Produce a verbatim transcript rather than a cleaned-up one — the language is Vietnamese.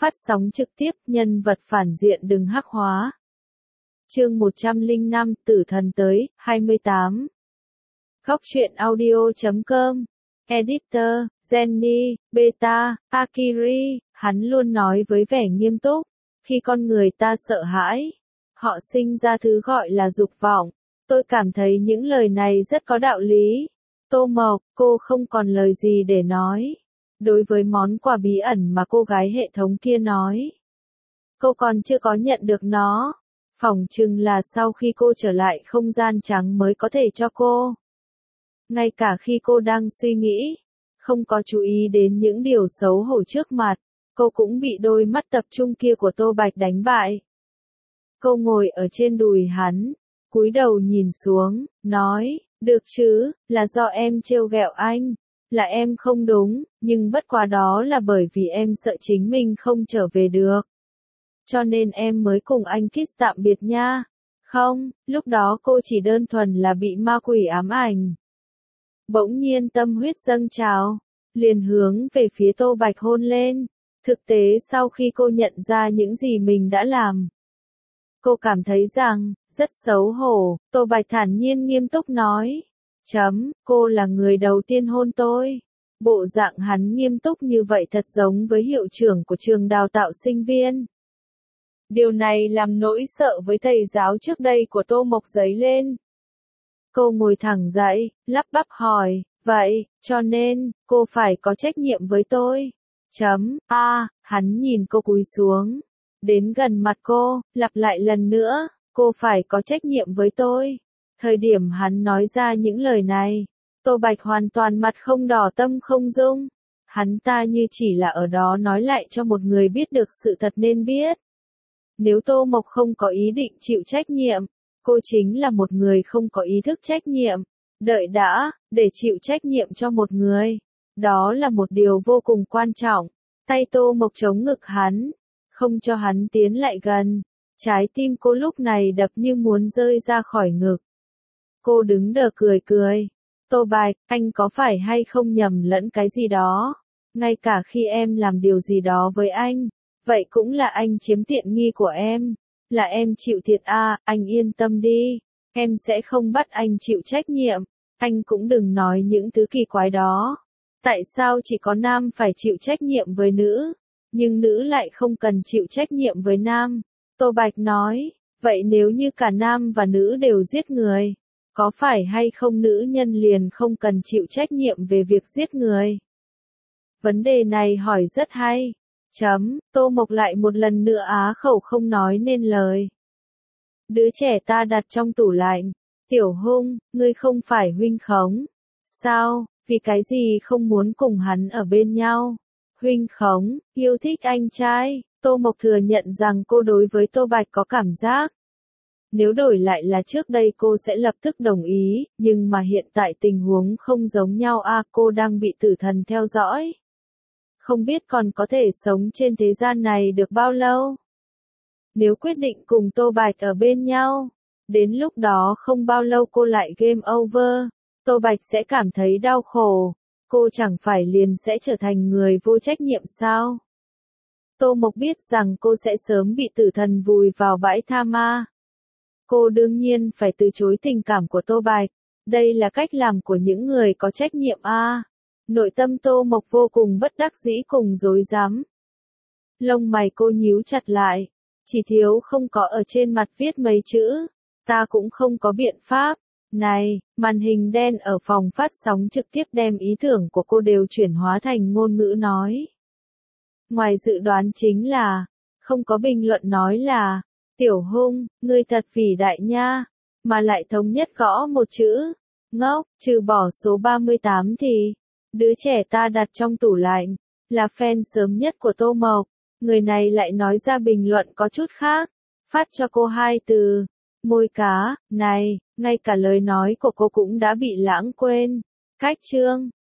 phát sóng trực tiếp, nhân vật phản diện đừng hắc hóa. Chương một trăm lẻ năm, Tử thần tới, hai mươi tám. Góc truyện audio chấm com. Editor, Jenny, Beta, Akiri, hắn luôn nói với vẻ nghiêm túc, khi con người ta sợ hãi, họ sinh ra thứ gọi là dục vọng. Tôi cảm thấy những lời này rất có đạo lý. Tô Mộc, cô không còn lời gì để nói. Đối với món quà bí ẩn mà cô gái hệ thống kia nói, cô còn chưa có nhận được nó. Phỏng chừng là sau khi cô trở lại không gian trắng mới có thể cho cô. Ngay cả khi cô đang suy nghĩ, không có chú ý đến những điều xấu hổ trước mặt, cô cũng bị đôi mắt tập trung kia của Tô Bạch đánh bại. Cô ngồi ở trên đùi hắn, cúi đầu nhìn xuống, nói, được chứ, là do em trêu ghẹo anh, là em không đúng, nhưng bất quá đó là bởi vì em sợ chính mình không trở về được. Cho nên em mới cùng anh kiss tạm biệt nha. Không, lúc đó cô chỉ đơn thuần là bị ma quỷ ám ảnh. Bỗng nhiên tâm huyết dâng trào, liền hướng về phía Tô Bạch hôn lên. Thực tế sau khi cô nhận ra những gì mình đã làm, cô cảm thấy rằng, rất xấu hổ. Tô Bạch thản nhiên nghiêm túc nói, chấm, cô là người đầu tiên hôn tôi. Bộ dạng hắn nghiêm túc như vậy thật giống với hiệu trưởng của trường đào tạo sinh viên. Điều này làm nỗi sợ với thầy giáo trước đây của Tô Mộc dấy lên. Cô ngồi thẳng dậy, lắp bắp hỏi, vậy, cho nên, cô phải có trách nhiệm với tôi. Chấm, a, à, hắn nhìn cô cúi xuống, đến gần mặt cô, lặp lại lần nữa, cô phải có trách nhiệm với tôi. Thời điểm hắn nói ra những lời này, Tô Bạch hoàn toàn mặt không đỏ tâm không rung. Hắn ta như chỉ là ở đó nói lại cho một người biết được sự thật nên biết. Nếu Tô Mộc không có ý định chịu trách nhiệm, cô chính là một người không có ý thức trách nhiệm. Đợi đã, để chịu trách nhiệm cho một người, đó là một điều vô cùng quan trọng. Tay Tô Mộc chống ngực hắn, không cho hắn tiến lại gần. Trái tim cô lúc này đập như muốn rơi ra khỏi ngực. Cô đứng đờ cười cười. Tô Bạch, anh có phải hay không nhầm lẫn cái gì đó? Ngay cả khi em làm điều gì đó với anh, vậy cũng là anh chiếm tiện nghi của em. Là em chịu thiệt à, anh yên tâm đi. Em sẽ không bắt anh chịu trách nhiệm. Anh cũng đừng nói những thứ kỳ quái đó. Tại sao chỉ có nam phải chịu trách nhiệm với nữ, nhưng nữ lại không cần chịu trách nhiệm với nam? Tô Bạch nói, vậy nếu như cả nam và nữ đều giết người, có phải hay không nữ nhân liền không cần chịu trách nhiệm về việc giết người? Vấn đề này hỏi rất hay. Chấm, Tô Mộc lại một lần nữa á khẩu không nói nên lời. Đứa trẻ ta đặt trong tủ lạnh. Tiểu Hung, ngươi không phải huynh khống. Sao, vì cái gì không muốn cùng hắn ở bên nhau? Huynh khống, yêu thích anh trai. Tô Mộc thừa nhận rằng cô đối với Tô Bạch có cảm giác. Nếu đổi lại là trước đây cô sẽ lập tức đồng ý, nhưng mà hiện tại tình huống không giống nhau a, à, cô đang bị tử thần theo dõi. Không biết còn có thể sống trên thế gian này được bao lâu. Nếu quyết định cùng Tô Bạch ở bên nhau, đến lúc đó không bao lâu cô lại game over, Tô Bạch sẽ cảm thấy đau khổ, cô chẳng phải liền sẽ trở thành người vô trách nhiệm sao? Tô Mộc biết rằng cô sẽ sớm bị tử thần vùi vào bãi tha ma. Cô đương nhiên phải từ chối tình cảm của Tô Bạch, đây là cách làm của những người có trách nhiệm a. À. Nội tâm Tô Mộc vô cùng bất đắc dĩ cùng rối rắm. Lông mày cô nhíu chặt lại, chỉ thiếu không có ở trên mặt viết mấy chữ, ta cũng không có biện pháp. Này, màn hình đen ở phòng phát sóng trực tiếp đem ý tưởng của cô đều chuyển hóa thành ngôn ngữ nói. Ngoài dự đoán chính là, không có bình luận nói là, Tiểu Hung, ngươi thật vĩ đại nha, mà lại thống nhất gõ một chữ, ngốc, trừ bỏ số ba mươi tám thì, đứa trẻ ta đặt trong tủ lạnh, là fan sớm nhất của Tô Mộc, người này lại nói ra bình luận có chút khác, phát cho cô hai từ, môi cá, này, ngay cả lời nói của cô cũng đã bị lãng quên. Cách chương,